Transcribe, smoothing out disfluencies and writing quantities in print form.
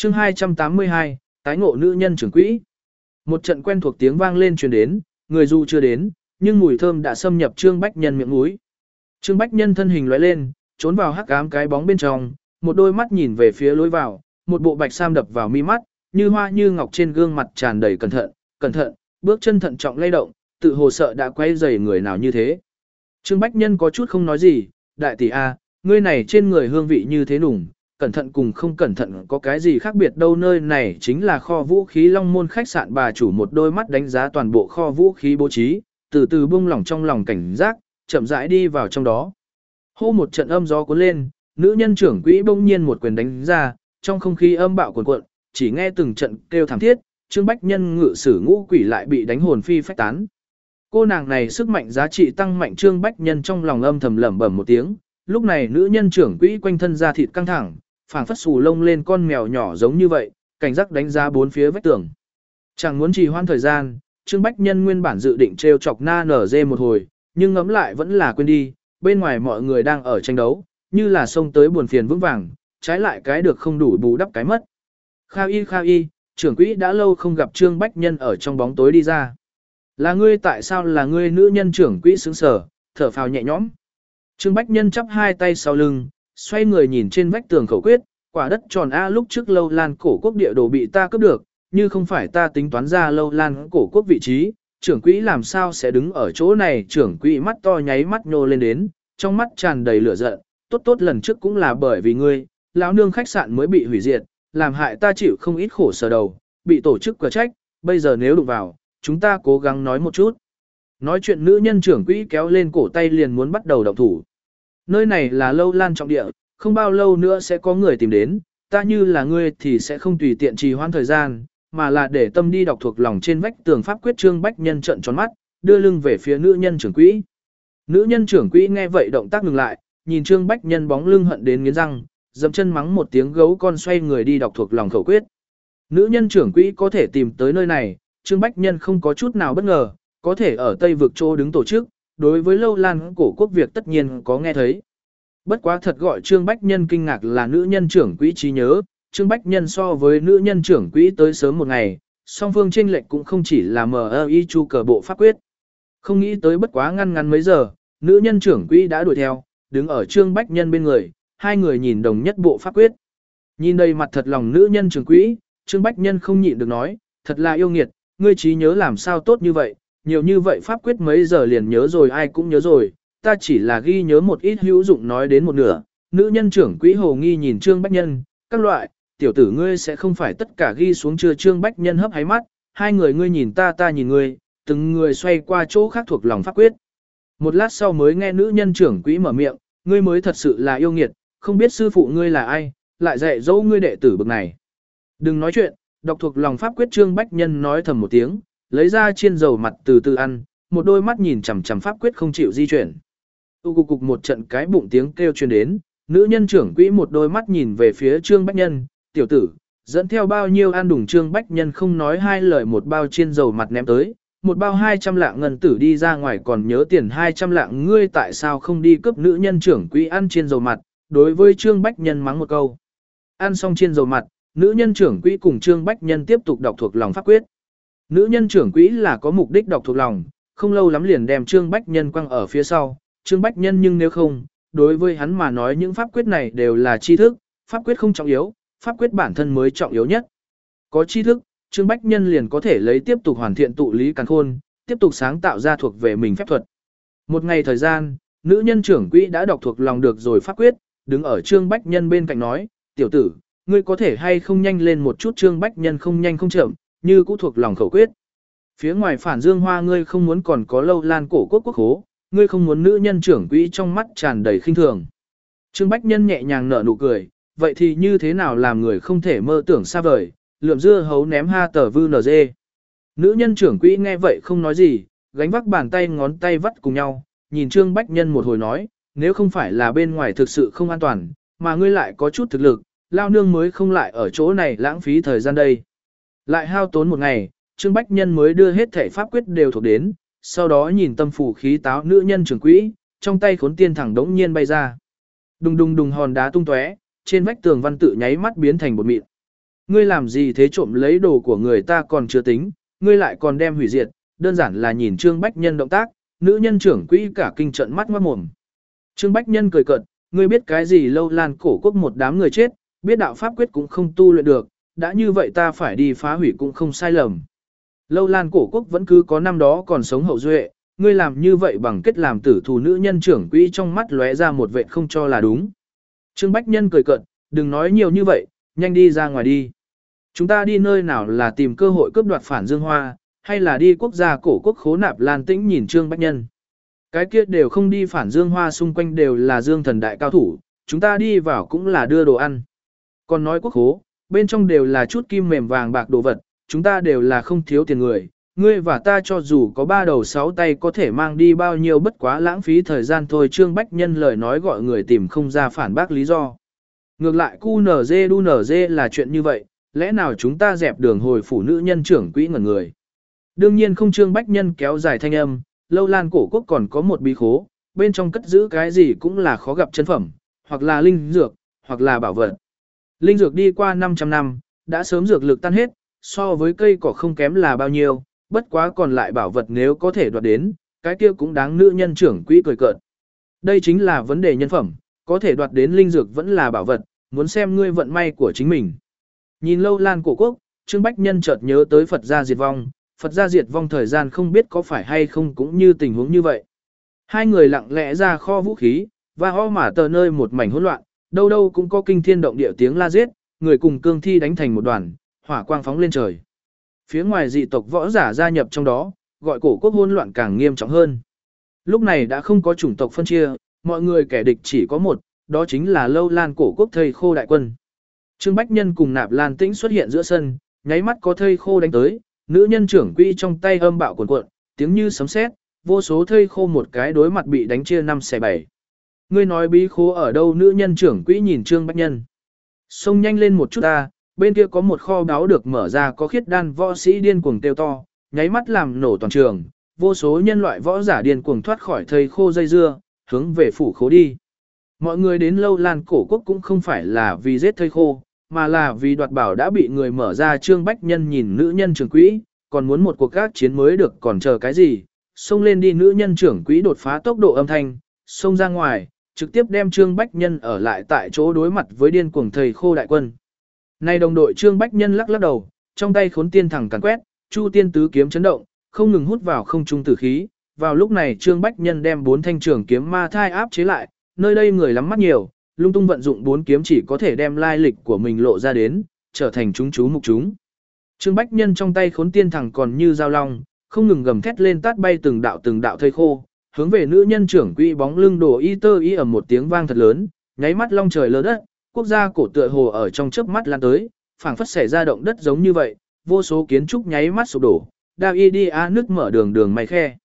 chương 282, tái ngộ nữ nhân trưởng quỹ. Một trận quen thuộc tiếng vang lên truyền đến, người dù chưa đến, nhưng mùi thơm đã xâm nhập Trương Bách Nhân miệng mũi. Trương Bách Nhân thân hình lóe lên, trốn vào hắc ám cái bóng bên trong, một đôi mắt nhìn về phía lối vào, một bộ bạch sam đập vào mi mắt, như hoa như ngọc trên gương mặt tràn đầy cẩn thận, bước chân thận trọng lay động, tự hồ sợ đã quay rầy người nào như thế. Trương Bách Nhân có chút không nói gì, đại tỷ a, ngươi này trên người hương vị như thế nùng, cẩn thận cùng không cẩn thận có cái gì khác biệt đâu, nơi này chính là kho vũ khí Long Môn khách sạn. Bà chủ một đôi mắt đánh giá toàn bộ kho vũ khí bố trí, từ từ buông lỏng trong lòng cảnh giác, chậm rãi đi vào trong đó. Hô, một trận âm gió cuốn lên, nữ nhân trưởng quỹ bỗng nhiên một quyền đánh ra, trong không khí âm bạo cuồn cuộn, chỉ nghe từng trận kêu thảm thiết, Trương Bách Nhân ngự sử ngũ quỷ lại bị đánh hồn phi phách tán. Cô nàng này sức mạnh giá trị tăng mạnh, Trương Bách Nhân trong lòng âm thầm lẩm bẩm một tiếng. Lúc này nữ nhân trưởng quỹ quanh thân da thịt căng thẳng, phảng phất xù lông lên con mèo nhỏ giống như vậy, cảnh giác đánh giá bốn phía vách tường. Chẳng muốn trì hoãn thời gian, Trương Bách Nhân nguyên bản dự định trêu chọc Na Nở Dê một hồi, nhưng ngẫm lại vẫn là quên đi, bên ngoài mọi người đang ở tranh đấu, như là xông tới buồn phiền vững vàng, trái lại cái được không đủ bù đắp cái mất. Kha y, trưởng quỹ đã lâu không gặp Trương Bách Nhân ở trong bóng tối đi ra. Là ngươi, tại sao là ngươi? Nữ nhân trưởng quỹ sững sờ, thở phào nhẹ nhõm. Trương Bách Nhân chắp hai tay sau lưng, xoay người nhìn trên vách tường khẩu quyết, quả đất tròn A, lúc trước Lâu Lan cổ quốc địa đồ bị ta cướp được, như không phải ta tính toán ra Lâu Lan cổ quốc vị trí, trưởng quỹ làm sao sẽ đứng ở chỗ này? Trưởng quỹ mắt to nháy mắt nhô lên đến, trong mắt tràn đầy lửa giận, tốt lần trước cũng là bởi vì ngươi, lão nương khách sạn mới bị hủy diệt, làm hại ta chịu không ít khổ sở đầu, bị tổ chức quả trách, bây giờ nếu đụng vào, chúng ta cố gắng nói một chút. Nói chuyện nữ nhân trưởng quỹ kéo lên cổ tay liền muốn bắt đầu động thủ. Nơi này là Lâu Lan trọng địa, không bao lâu nữa sẽ có người tìm đến, ta như là ngươi thì sẽ không tùy tiện trì hoãn thời gian, mà là để tâm đi đọc thuộc lòng trên vách tường pháp quyết. Trương Bách Nhân trợn tròn mắt, đưa lưng về phía nữ nhân trưởng quỹ. Nữ nhân trưởng quỹ nghe vậy động tác ngừng lại, nhìn Trương Bách Nhân bóng lưng hận đến nghiến răng, dậm chân mắng một tiếng gấu con, xoay người đi đọc thuộc lòng khẩu quyết. Nữ nhân trưởng quỹ có thể tìm tới nơi này, Trương Bách Nhân không có chút nào bất ngờ, có thể ở Tây vực chỗ đứng tổ chức, đối với Lâu Lan cổ quốc việc tất nhiên có nghe thấy. Bất quá thật gọi Trương Bách Nhân kinh ngạc là nữ nhân trưởng quỹ trí nhớ, Trương Bách Nhân so với nữ nhân trưởng quỹ tới sớm một ngày, song phương chênh lệch cũng không chỉ là MI chu cờ bộ pháp quyết. Không nghĩ tới bất quá ngăn mấy giờ, nữ nhân trưởng quỹ đã đuổi theo, đứng ở Trương Bách Nhân bên người, hai người nhìn đồng nhất bộ pháp quyết. Nhìn đầy mặt thật lòng nữ nhân trưởng quỹ, Trương Bách Nhân không nhịn được nói, thật là yêu nghiệt, ngươi trí nhớ làm sao tốt như vậy, nhiều như vậy pháp quyết mấy giờ liền nhớ rồi, ai cũng nhớ rồi, ta chỉ là ghi nhớ một ít hữu dụng. Nói đến một nửa, nữ nhân trưởng quỹ hồ nghi nhìn Trương Bách Nhân, các loại, tiểu tử ngươi sẽ không phải tất cả ghi xuống chưa? Trương Bách Nhân hấp háy mắt, hai người ngươi nhìn ta, ta nhìn ngươi, từng người xoay qua chỗ khác thuộc lòng pháp quyết. Một lát sau mới nghe nữ nhân trưởng quỹ mở miệng, ngươi mới thật sự là yêu nghiệt, không biết sư phụ ngươi là ai, lại dạy dỗ ngươi đệ tử bậc này. Đừng nói chuyện, đọc thuộc lòng pháp quyết. Trương Bách Nhân nói thầm một tiếng, lấy ra chiên dầu mặt từ từ ăn, một đôi mắt nhìn chằm chằm pháp quyết không chịu di chuyển. Cục một trận cái bụng tiếng kêu truyền đến, nữ nhân trưởng quỹ một đôi mắt nhìn về phía Trương Bách Nhân, tiểu tử, dẫn theo bao nhiêu ăn đủng? Trương Bách Nhân không nói hai lời, một bao chiên dầu mặt ném tới, một bao 200 lạng ngân tử đi ra ngoài, còn nhớ tiền 200 lạng, ngươi tại sao không đi cướp? Nữ nhân trưởng quỹ ăn chiên dầu mặt, đối với Trương Bách Nhân mắng một câu. Ăn xong chiên dầu mặt, nữ nhân trưởng quỹ cùng Trương Bách Nhân tiếp tục đọc thuộc lòng pháp quyết. Nữ nhân trưởng quỹ là có mục đích đọc thuộc lòng, không lâu lắm liền đem Trương Bách Nhân quăng ở phía sau. Trương Bách Nhân nhưng nếu không, đối với hắn mà nói những pháp quyết này đều là tri thức, pháp quyết không trọng yếu, pháp quyết bản thân mới trọng yếu nhất. Có tri thức, Trương Bách Nhân liền có thể lấy tiếp tục hoàn thiện tụ lý càn khôn, tiếp tục sáng tạo ra thuộc về mình phép thuật. Một ngày thời gian, nữ nhân trưởng quỹ đã đọc thuộc lòng được rồi pháp quyết, đứng ở Trương Bách Nhân bên cạnh nói, tiểu tử, ngươi có thể hay không nhanh lên một chút? Trương Bách Nhân không nhanh không chậm, như cũ thuộc lòng khẩu quyết. Phía ngoài Phản Dương Hoa, ngươi không muốn còn có Lâu Lan cổ quốc quốc hố, ngươi không muốn? Nữ nhân trưởng quỹ trong mắt tràn đầy khinh thường. Trương Bách Nhân nhẹ nhàng nở nụ cười, vậy thì như thế nào, làm người không thể mơ tưởng xa vời, lượm dưa hấu ném ha tờ vư nờ dê. Nữ nhân trưởng quỹ nghe vậy không nói gì, gánh vác bàn tay ngón tay vắt cùng nhau, nhìn Trương Bách Nhân một hồi nói, nếu không phải là bên ngoài thực sự không an toàn, mà ngươi lại có chút thực lực, lao nương mới không lại ở chỗ này lãng phí thời gian đây. Lại hao tốn một ngày, Trương Bách Nhân mới đưa hết thể pháp quyết đều thuộc đến, sau đó nhìn tâm phủ khí táo nữ nhân trưởng quỹ, trong tay khốn tiên thẳng đống nhiên bay ra. Đùng đùng đùng, hòn đá tung tóe, trên vách tường văn tự nháy mắt biến thành bột mịn. Ngươi làm gì thế, trộm lấy đồ của người ta còn chưa tính, ngươi lại còn đem hủy diệt, đơn giản là nhìn Trương Bách Nhân động tác, nữ nhân trưởng quỹ cả kinh trận mắt ngoát mồm. Trương Bách Nhân cười cợt, ngươi biết cái gì Lâu Lan cổ quốc một đám người chết, biết đạo pháp quyết cũng không tu luyện được, đã như vậy ta phải đi phá hủy cũng không sai lầm. Lâu Lan cổ quốc vẫn cứ có năm đó còn sống hậu duệ, ngươi làm như vậy bằng kết làm tử thù, nữ nhân trưởng quỹ trong mắt lóe ra một vệt không cho là đúng. Trương Bách Nhân cười cợt, đừng nói nhiều như vậy, nhanh đi ra ngoài đi. Chúng ta đi nơi nào, là tìm cơ hội cướp đoạt Phản Dương Hoa, hay là đi quốc gia cổ quốc khố nạp Lan Tĩnh? Nhìn Trương Bách Nhân. Cái kia đều không đi, Phản Dương Hoa xung quanh đều là Dương thần đại cao thủ, chúng ta đi vào cũng là đưa đồ ăn. Còn nói quốc khố, bên trong đều là chút kim mềm vàng bạc đồ vật, chúng ta đều là không thiếu tiền người. Ngươi và ta cho dù có 3 đầu 6 tay có thể mang đi bao nhiêu, bất quá lãng phí thời gian thôi. Trương Bách Nhân lời nói gọi người tìm không ra phản bác lý do. Ngược lại QNZ đu NG là chuyện như vậy, lẽ nào chúng ta dẹp đường hồi phủ? Nữ nhân trưởng quỹ ngẩn người. Đương nhiên không. Trương Bách Nhân kéo dài thanh âm, Lâu Lan cổ quốc còn có một bí khố, bên trong cất giữ cái gì cũng là khó gặp chân phẩm, hoặc là linh dược, hoặc là bảo vật. Linh dược đi qua 500 năm, đã sớm dược lực tan hết, so với cây cỏ không kém là bao nhiêu, bất quá còn lại bảo vật nếu có thể đoạt đến, cái kia cũng đáng. Nữ nhân trưởng quỹ cười cợt. Đây chính là vấn đề nhân phẩm, có thể đoạt đến linh dược vẫn là bảo vật, muốn xem ngươi vận may của chính mình. Nhìn Lâu Lan cổ quốc, Trương Bách Nhân chợt nhớ tới Phật gia diệt vong. Phật gia diệt vong thời gian không biết có phải hay không cũng như tình huống như vậy. Hai người lặng lẽ ra kho vũ khí, và ho mà tờ nơi một mảnh hỗn loạn, đâu đâu cũng có kinh thiên động địa tiếng la giết, người cùng cương thi đánh thành một đoàn, hỏa quang phóng lên trời. Phía ngoài dị tộc võ giả gia nhập trong đó, gọi cổ quốc hỗn loạn càng nghiêm trọng hơn. Lúc này đã không có chủng tộc phân chia, mọi người kẻ địch chỉ có một, đó chính là Lâu Lan cổ quốc thây khô đại quân. Trương Bách Nhân cùng Nạp Lan Tĩnh xuất hiện giữa sân, nháy mắt có thây khô đánh tới, nữ nhân trưởng quỹ trong tay âm bạo cuồn cuộn, tiếng như sấm sét, vô số thây khô một cái đối mặt bị đánh chia 5 xẻ 7. Ngươi nói bí khố ở đâu? Nữ nhân trưởng quỹ nhìn Trương Bách Nhân. Xông nhanh lên một chút ta, bên kia có một kho báu được mở ra, có khiết đan võ sĩ điên cuồng kêu to, nháy mắt làm nổ toàn trường, vô số nhân loại võ giả điên cuồng thoát khỏi thây khô dây dưa, hướng về phủ khố đi. Mọi người đến Lâu Lan cổ quốc cũng không phải là vì giết thây khô, mà là vì đoạt bảo đã bị người mở ra. Trương Bách Nhân nhìn nữ nhân trưởng quỹ, còn muốn một cuộc các chiến mới được, còn chờ cái gì? Xông lên đi. Nữ nhân trưởng quỹ đột phá tốc độ âm thanh, xông ra ngoài, trực tiếp đem Trương Bách Nhân ở lại tại chỗ đối mặt với điên cuồng thầy khô đại quân. Này đồng đội, Trương Bách Nhân lắc lắc đầu, trong tay khốn tiên thẳng càn quét, Chu Tiên tứ kiếm chấn động, không ngừng hút vào không trung tử khí. Vào lúc này Trương Bách Nhân đem 4 thanh trường kiếm ma thai áp chế lại, nơi đây người lắm mắt nhiều, lung tung vận dụng 4 kiếm chỉ có thể đem lai lịch của mình lộ ra đến, trở thành chúng chú mục chúng. Trương Bách Nhân trong tay khốn tiên thẳng còn như dao long, không ngừng gầm thét lên, tát bay từng đạo thây khô, hướng về nữ nhân trưởng quỹ bóng lưng đổ y tơ y ầm một tiếng vang thật lớn, nháy mắt long trời lở đất, quốc gia cổ tựa hồ ở trong chớp mắt lan tới, phảng phất xảy ra động đất giống như vậy, vô số kiến trúc nháy mắt sụp đổ, đao y đi á nước mở đường đường mày khe.